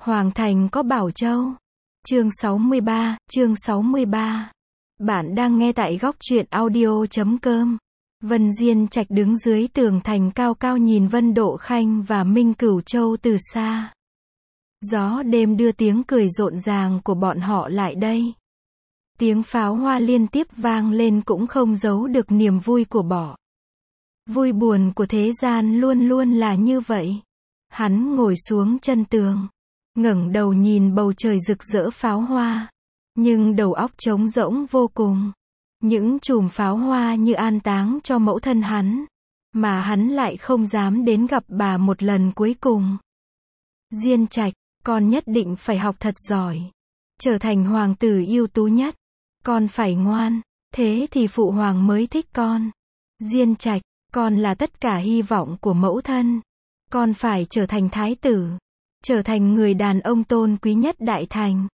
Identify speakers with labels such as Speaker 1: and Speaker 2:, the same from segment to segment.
Speaker 1: Hoàng thành có Bảo Châu. Chương 63. Bạn đang nghe tại góc truyện audio.com. Vân Diên Trạch đứng dưới tường thành cao cao nhìn Vân Độ Khanh và Minh Cửu Châu từ xa. Gió đêm đưa tiếng cười rộn ràng của bọn họ lại đây. Tiếng pháo hoa liên tiếp vang lên cũng không giấu được niềm vui của bọn. Vui buồn của thế gian luôn luôn là như vậy. Hắn ngồi xuống chân tường, ngẩng đầu nhìn bầu trời rực rỡ pháo hoa, nhưng đầu óc trống rỗng vô cùng. Những chùm pháo hoa như an táng cho mẫu thân hắn, mà hắn lại không dám đến gặp bà một lần cuối cùng. Diên Trạch, con nhất định phải học thật giỏi, trở thành hoàng tử ưu tú nhất. Con phải ngoan, thế thì phụ hoàng mới thích con. Diên Trạch, con là tất cả hy vọng của mẫu thân. Con phải trở thành thái tử, trở thành người đàn ông tôn quý nhất đại thành.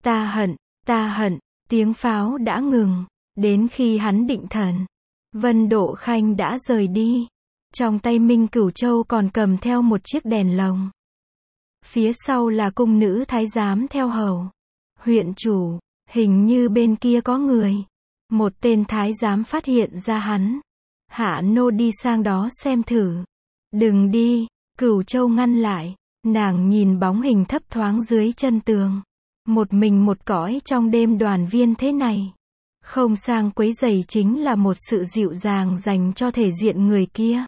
Speaker 1: Ta hận, tiếng pháo đã ngừng. Đến khi hắn định thần, Vân Độ Khanh đã rời đi. Trong tay Minh Cửu Châu còn cầm theo một chiếc đèn lồng. Phía sau là cung nữ thái giám theo hầu. Huyện chủ, hình như bên kia có người. Một tên thái giám phát hiện ra hắn. Hạ nô đi sang đó xem thử. Đừng đi, Cửu Châu ngăn lại. Nàng nhìn bóng hình thấp thoáng dưới chân tường. Một mình một cõi trong đêm đoàn viên thế này. Không sang quấy rầy chính là một sự dịu dàng dành cho thể diện người kia.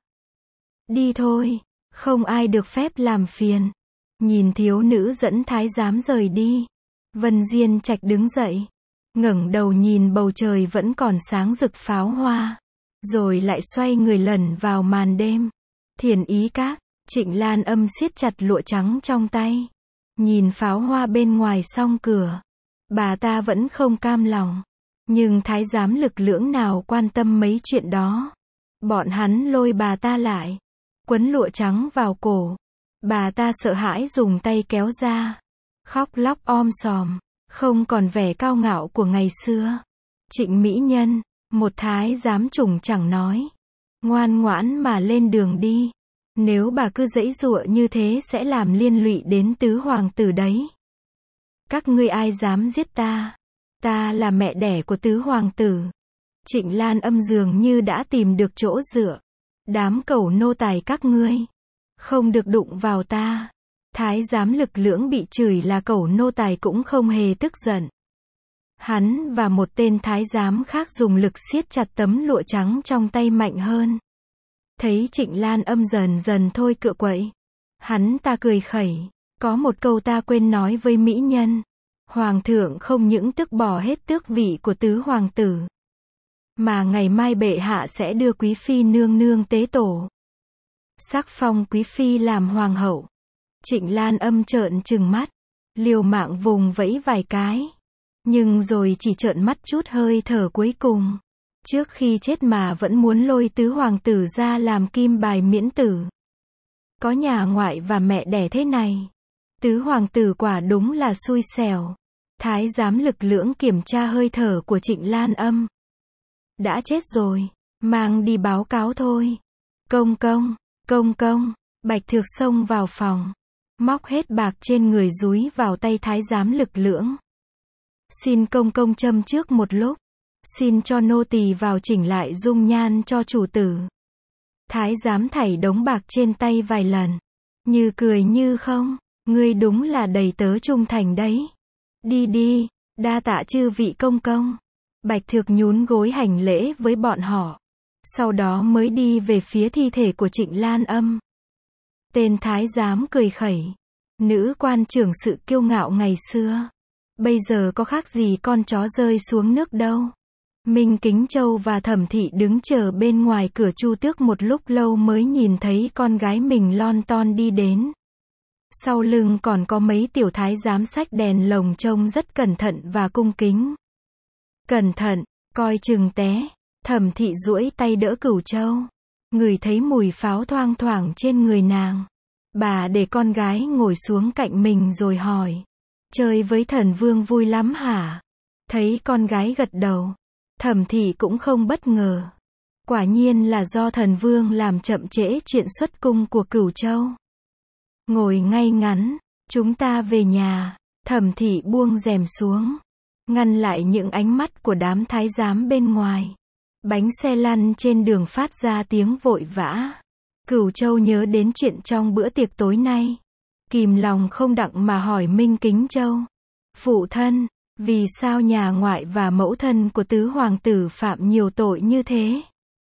Speaker 1: Đi thôi, không ai được phép làm phiền. Nhìn thiếu nữ dẫn thái giám rời đi. Vân Diên Trạch đứng dậy, ngẩng đầu nhìn bầu trời vẫn còn sáng rực pháo hoa, rồi lại xoay người lẩn vào màn đêm. Thiền Ý Các, Trịnh Lan Âm siết chặt lụa trắng trong tay, nhìn pháo hoa bên ngoài song cửa. Bà ta vẫn không cam lòng, nhưng thái giám lực lưỡng nào quan tâm mấy chuyện đó. Bọn hắn lôi bà ta lại, quấn lụa trắng vào cổ. Bà ta sợ hãi dùng tay kéo ra, khóc lóc om sòm, không còn vẻ cao ngạo của ngày xưa. Trịnh mỹ nhân, một thái giám trùng chẳng nói, ngoan ngoãn mà lên đường đi. Nếu bà cứ giãy giụa như thế sẽ làm liên lụy đến tứ hoàng tử đấy. Các ngươi ai dám giết ta? Ta là mẹ đẻ của tứ hoàng tử. Trịnh Lan Âm dường như đã tìm được chỗ dựa. Đám cẩu nô tài các ngươi, không được đụng vào ta. Thái giám lực lưỡng bị chửi là cẩu nô tài cũng không hề tức giận. Hắn và một tên thái giám khác dùng lực siết chặt tấm lụa trắng trong tay mạnh hơn. Thấy Trịnh Lan Âm dần dần thôi cựa quậy, hắn ta cười khẩy. Có một câu ta quên nói với mỹ nhân. Hoàng thượng không những tước bỏ hết tước vị của tứ hoàng tử, mà ngày mai bệ hạ sẽ đưa quý phi nương nương tế tổ, sắc phong quý phi làm hoàng hậu. Trịnh Lan Âm trợn trừng mắt, liều mạng vùng vẫy vài cái, nhưng rồi chỉ trợn mắt chút hơi thở cuối cùng. Trước khi chết mà vẫn muốn lôi tứ hoàng tử ra làm kim bài miễn tử. Có nhà ngoại và mẹ đẻ thế này, tứ hoàng tử quả đúng là xui xẻo. Thái giám lực lưỡng kiểm tra hơi thở của Trịnh Lan Âm. Đã chết rồi, mang đi báo cáo thôi. Công công, Bạch Thược xông vào phòng, móc hết bạc trên người dúi vào tay thái giám lực lưỡng. Xin công công châm trước một lúc, xin cho nô tỳ vào chỉnh lại dung nhan cho chủ tử. Thái giám thảy đống bạc trên tay vài lần, như cười như không, ngươi đúng là đầy tớ trung thành đấy. Đi, đa tạ chư vị công công. Bạch Thược nhún gối hành lễ với bọn họ, sau đó mới đi về phía thi thể của Trịnh Lan Âm. Tên thái giám cười khẩy. Nữ quan trưởng sự kiêu ngạo ngày xưa, bây giờ có khác gì con chó rơi xuống nước đâu. Minh Kính Châu và Thẩm Thị đứng chờ bên ngoài cửa Chu Tước một lúc lâu mới nhìn thấy con gái mình lon ton đi đến. Sau lưng còn có mấy tiểu thái giám xách đèn lồng trông rất cẩn thận và cung kính. Cẩn thận, coi chừng té. Thẩm Thị duỗi tay đỡ Cửu Châu. Ngửi thấy mùi pháo thoang thoảng trên người nàng. Bà để con gái ngồi xuống cạnh mình rồi hỏi. Chơi với thần vương vui lắm hả? Thấy con gái gật đầu, Thẩm Thị cũng không bất ngờ. Quả nhiên là do thần vương làm chậm trễ chuyện xuất cung của Cửu Châu. Ngồi ngay ngắn, Chúng ta về nhà. Thẩm thị buông rèm xuống, ngăn lại những ánh mắt của đám thái giám bên ngoài. Bánh xe lăn trên đường phát ra tiếng vội vã. Cửu Châu nhớ đến chuyện trong bữa tiệc tối nay. Kìm lòng không đặng mà hỏi Minh Kính Châu. Phụ thân, vì sao nhà ngoại và mẫu thân của tứ hoàng tử phạm nhiều tội như thế?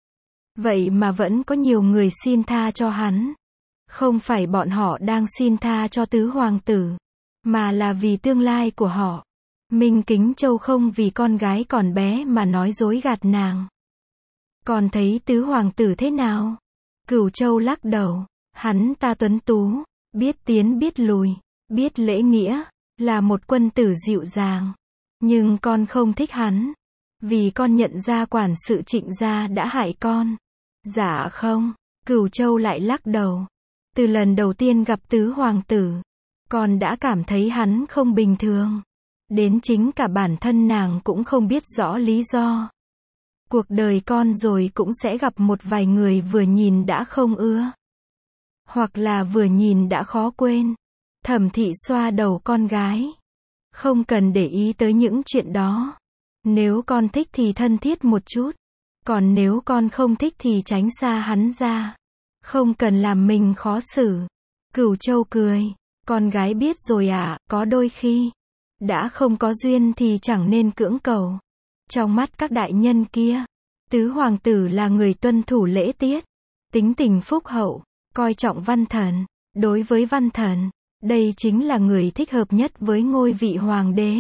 Speaker 1: Vậy mà vẫn có nhiều người xin tha cho hắn. Không phải bọn họ đang xin tha cho tứ hoàng tử, mà là vì tương lai của họ. Minh Kính Châu không vì con gái còn bé mà nói dối gạt nàng. Còn thấy tứ hoàng tử thế nào? Cửu Châu lắc đầu. Hắn ta tuấn tú, biết tiến biết lùi, biết lễ nghĩa, là một quân tử dịu dàng. Nhưng con không thích hắn, vì con nhận ra quản sự Trịnh gia đã hại con. Dạ không, Cửu Châu lại lắc đầu. Từ lần đầu tiên gặp tứ hoàng tử, con đã cảm thấy hắn không bình thường. Đến chính cả bản thân nàng cũng không biết rõ lý do. Cuộc đời con rồi cũng sẽ gặp một vài người vừa nhìn đã không ưa, hoặc là vừa nhìn đã khó quên. Thẩm thị xoa đầu con gái. Không cần để ý tới những chuyện đó. Nếu con thích thì thân thiết một chút. Còn nếu con không thích thì tránh xa hắn ra. Không cần làm mình khó xử. Cửu Châu cười. Con gái biết rồi ạ, có đôi khi đã không có duyên thì chẳng nên cưỡng cầu. Trong mắt các đại nhân kia, tứ hoàng tử là người tuân thủ lễ tiết, tính tình phúc hậu, coi trọng văn thần. Đối với văn thần, đây chính là người thích hợp nhất với ngôi vị hoàng đế.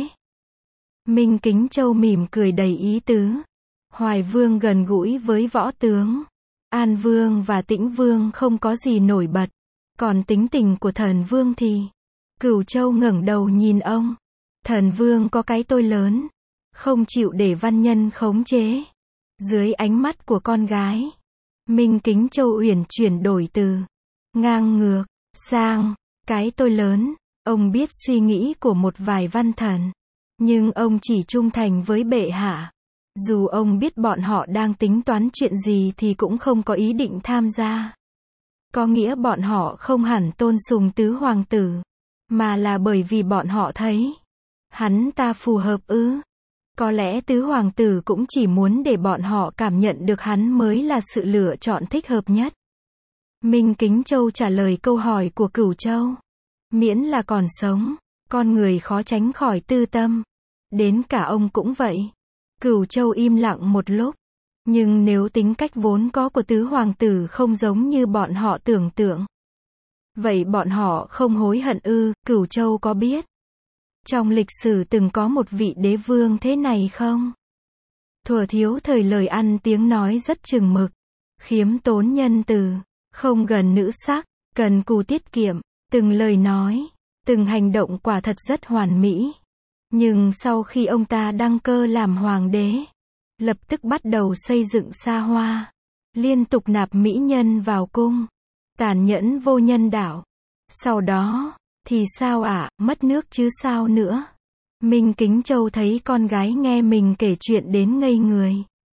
Speaker 1: Minh Kính Châu mỉm cười đầy ý tứ. Hoài Vương gần gũi với võ tướng. An Vương và Tĩnh Vương không có gì nổi bật. Còn tính tình của Thần Vương thì... Cửu Châu ngẩng đầu nhìn ông. Thần Vương có cái tôi lớn, không chịu để văn nhân khống chế. Dưới ánh mắt của con gái, Minh Kính Châu uyển chuyển đổi từ ngang ngược sang cái tôi lớn. Ông biết suy nghĩ của một vài văn thần, nhưng ông chỉ trung thành với bệ hạ. Dù ông biết bọn họ đang tính toán chuyện gì thì cũng không có ý định tham gia. Có nghĩa bọn họ không hẳn tôn sùng tứ hoàng tử, mà là bởi vì bọn họ thấy hắn ta phù hợp ư. Có lẽ tứ hoàng tử cũng chỉ muốn để bọn họ cảm nhận được hắn mới là sự lựa chọn thích hợp nhất. Minh Kính Châu trả lời câu hỏi của Cửu Châu. Miễn là còn sống, con người khó tránh khỏi tư tâm. Đến cả ông cũng vậy. Cửu Châu im lặng một lúc. Nhưng nếu tính cách vốn có của tứ hoàng tử không giống như bọn họ tưởng tượng, vậy bọn họ không hối hận ư? Cửu Châu có biết trong lịch sử từng có một vị đế vương thế này không? Thuở thiếu thời lời ăn tiếng nói rất chừng mực, khiêm tốn nhân từ, không gần nữ sắc, cần cù tiết kiệm, từng lời nói, từng hành động quả thật rất hoàn mỹ. Nhưng sau khi ông ta đăng cơ làm hoàng đế, lập tức bắt đầu xây dựng xa hoa, liên tục nạp mỹ nhân vào cung, tàn nhẫn vô nhân đạo. Sau đó thì sao ạ? Mất nước chứ sao nữa. Minh Kính Châu thấy con gái nghe mình kể chuyện đến ngây người.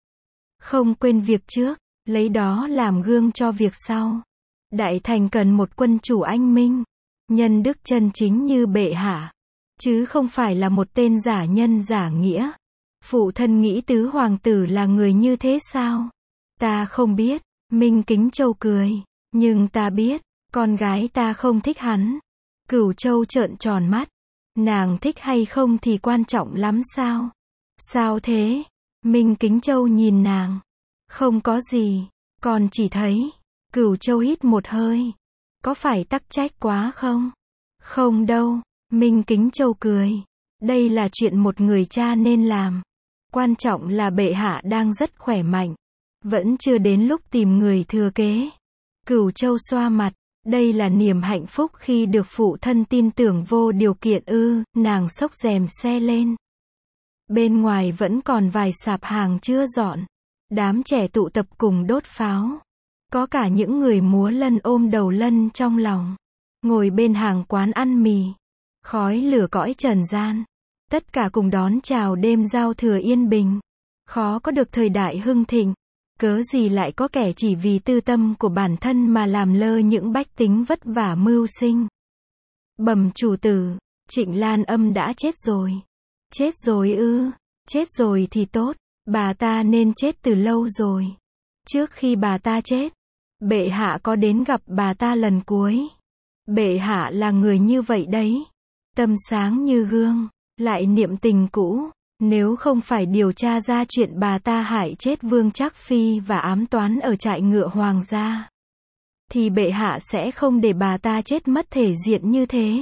Speaker 1: Không quên việc trước, lấy đó làm gương cho việc sau. Đại thành cần một quân chủ anh minh, nhân đức chân chính như bệ hạ, chứ không phải là một tên giả nhân giả nghĩa. Phụ thân nghĩ tứ hoàng tử là người như thế sao? Ta không biết. Minh Kính Châu cười. Nhưng ta biết, con gái ta không thích hắn. Cửu Châu trợn tròn mắt. Nàng thích hay không thì quan trọng lắm sao? Sao thế? Minh Kính Châu nhìn nàng. Không có gì, con chỉ thấy. Cửu Châu hít một hơi. Có phải tắc trách quá không? Không đâu. Minh Kính Châu cười. Đây là chuyện một người cha nên làm. Quan trọng là bệ hạ đang rất khỏe mạnh. Vẫn chưa đến lúc tìm người thừa kế. Cửu Châu xoa mặt. Đây là niềm hạnh phúc khi được phụ thân tin tưởng vô điều kiện ư? Nàng xốc rèm xe lên. Bên ngoài vẫn còn vài sạp hàng chưa dọn. Đám trẻ tụ tập cùng đốt pháo. Có cả những người múa lân ôm đầu lân trong lòng. Ngồi bên hàng quán ăn mì. Khói lửa cõi trần gian. Tất cả cùng đón chào đêm giao thừa yên bình. Khó có được thời đại hưng thịnh. Cớ gì lại có kẻ chỉ vì tư tâm của bản thân mà làm lơ những bách tính vất vả mưu sinh. Bẩm chủ tử, Trịnh Lan Âm đã chết rồi. Chết rồi ư? Chết rồi thì tốt, bà ta nên chết từ lâu rồi. Trước khi bà ta chết, bệ hạ có đến gặp bà ta lần cuối. Bệ hạ là người như vậy đấy. Tâm sáng như gương, lại niệm tình cũ. Nếu không phải điều tra ra chuyện bà ta hại chết Vương Trác Phi và ám toán ở trại ngựa hoàng gia, thì bệ hạ sẽ không để bà ta chết mất thể diện như thế.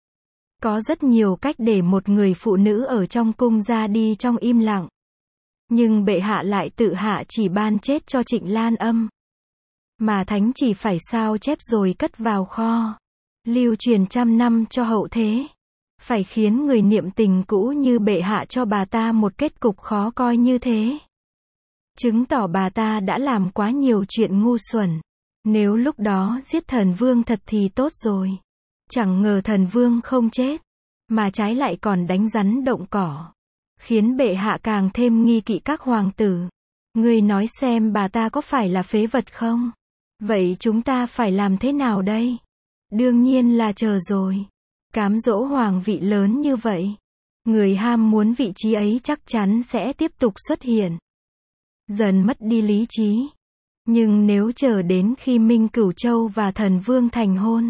Speaker 1: Có rất nhiều cách để một người phụ nữ ở trong cung ra đi trong im lặng. Nhưng bệ hạ lại tự hạ chỉ ban chết cho Trịnh Lan Âm. Mà thánh chỉ phải sao chép rồi cất vào kho, lưu truyền trăm năm cho hậu thế. Phải khiến người niệm tình cũ như bệ hạ cho bà ta một kết cục khó coi như thế. Chứng tỏ bà ta đã làm quá nhiều chuyện ngu xuẩn. Nếu lúc đó giết thần vương thật thì tốt rồi. Chẳng ngờ thần vương không chết, mà trái lại còn đánh rắn động cỏ, khiến bệ hạ càng thêm nghi kỵ các hoàng tử. Ngươi nói xem bà ta có phải là phế vật không? Vậy chúng ta phải làm thế nào đây? Đương nhiên là chờ rồi. Cám dỗ hoàng vị lớn như vậy, người ham muốn vị trí ấy chắc chắn sẽ tiếp tục xuất hiện, dần mất đi lý trí. Nhưng nếu chờ đến khi Minh Cửu Châu và thần vương thành hôn,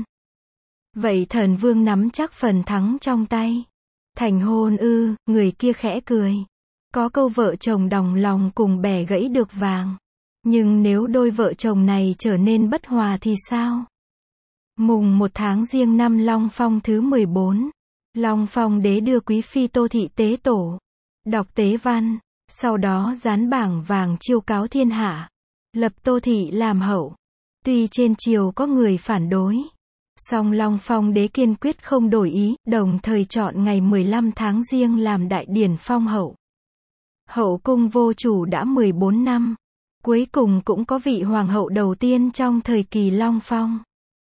Speaker 1: vậy thần vương nắm chắc phần thắng trong tay. Thành hôn ư? Người kia khẽ cười. Có câu vợ chồng đồng lòng cùng bẻ gãy được vàng. Nhưng nếu đôi vợ chồng này trở nên bất hòa thì sao? Mùng 1 tháng Giêng năm Long Phong thứ 14, Long Phong đế đưa quý phi Tô Thị tế tổ, đọc tế văn, sau đó dán bảng vàng chiêu cáo thiên hạ, lập Tô Thị làm hậu. Tuy trên triều có người phản đối, song Long Phong đế kiên quyết không đổi ý, đồng thời chọn ngày 15 tháng Giêng làm đại điển phong hậu. Hậu cung vô chủ đã 14 năm, cuối cùng cũng có vị hoàng hậu đầu tiên trong thời kỳ Long Phong.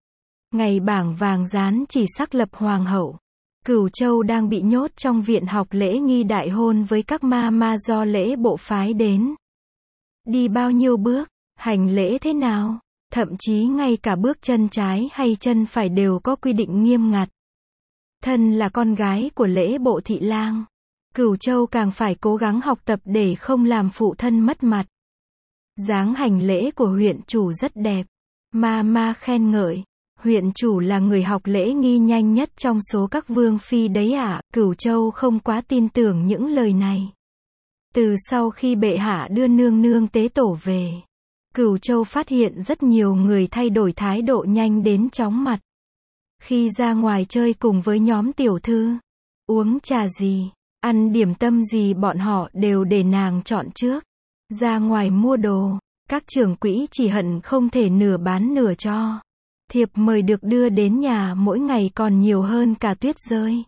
Speaker 1: Ngày bảng vàng dán chỉ sắc lập hoàng hậu. Cửu Châu đang bị nhốt trong viện học lễ nghi đại hôn với các ma do lễ bộ phái đến. Đi bao nhiêu bước, hành lễ thế nào, thậm chí ngay cả bước chân trái hay chân phải đều có quy định nghiêm ngặt. Thân là con gái của lễ bộ thị lang, Cửu Châu càng phải cố gắng học tập để không làm phụ thân mất mặt. Dáng hành lễ của huyện chủ rất đẹp. Ma khen ngợi. Huyện chủ là người học lễ nghi nhanh nhất trong số các vương phi đấy ạ. Cửu Châu không quá tin tưởng những lời này. Từ sau khi bệ hạ đưa nương nương tế tổ về, Cửu Châu phát hiện rất nhiều người thay đổi thái độ nhanh đến chóng mặt. Khi ra ngoài chơi cùng với nhóm tiểu thư, uống trà gì, ăn điểm tâm gì bọn họ đều để nàng chọn trước. Ra ngoài mua đồ, các trưởng quỹ chỉ hận không thể nửa bán nửa cho. Thiệp mời được đưa đến nhà mỗi ngày còn nhiều hơn cả tuyết rơi.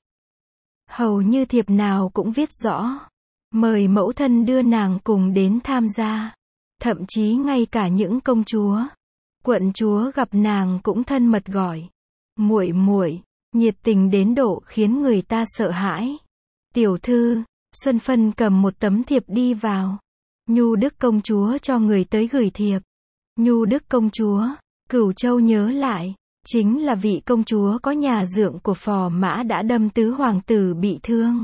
Speaker 1: Hầu như thiệp nào cũng viết rõ, mời mẫu thân đưa nàng cùng đến tham gia. Thậm chí ngay cả những công chúa, quận chúa gặp nàng cũng thân mật gọi muội muội, nhiệt tình đến độ khiến người ta sợ hãi. Tiểu thư, Xuân Phân cầm một tấm thiệp đi vào. Nhu Đức công chúa cho người tới gửi thiệp. Nhu Đức công chúa, Cửu Châu nhớ lại, chính là vị công chúa có nhà dượng của Phò Mã đã đâm tứ hoàng tử bị thương.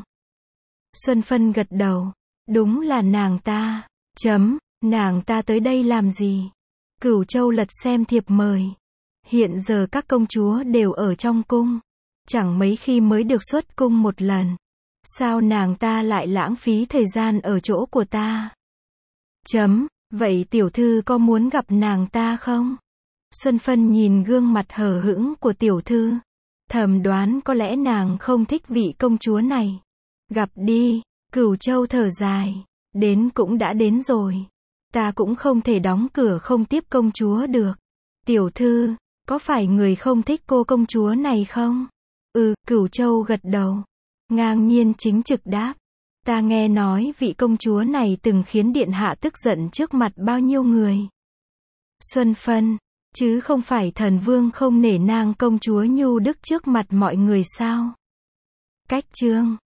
Speaker 1: Xuân Phân gật đầu, đúng là nàng ta. Nàng ta tới đây làm gì? Cửu Châu lật xem thiệp mời. Hiện giờ các công chúa đều ở trong cung, chẳng mấy khi mới được xuất cung một lần. Sao nàng ta lại lãng phí thời gian ở chỗ của ta? Vậy tiểu thư có muốn gặp nàng ta không? Xuân Phân nhìn gương mặt hờ hững của tiểu thư, thầm đoán có lẽ nàng không thích vị công chúa này. Gặp đi. Cửu Châu thở dài, đến cũng đã đến rồi. Ta cũng không thể đóng cửa không tiếp công chúa được. Tiểu thư, có phải người không thích cô công chúa này không? Cửu Châu gật đầu, ngang nhiên chính trực đáp. Ta nghe nói vị công chúa này từng khiến điện hạ tức giận trước mặt bao nhiêu người. Xuân Phân, chứ không phải thần vương không nể nang công chúa Nhu Đức trước mặt mọi người sao? Cách chương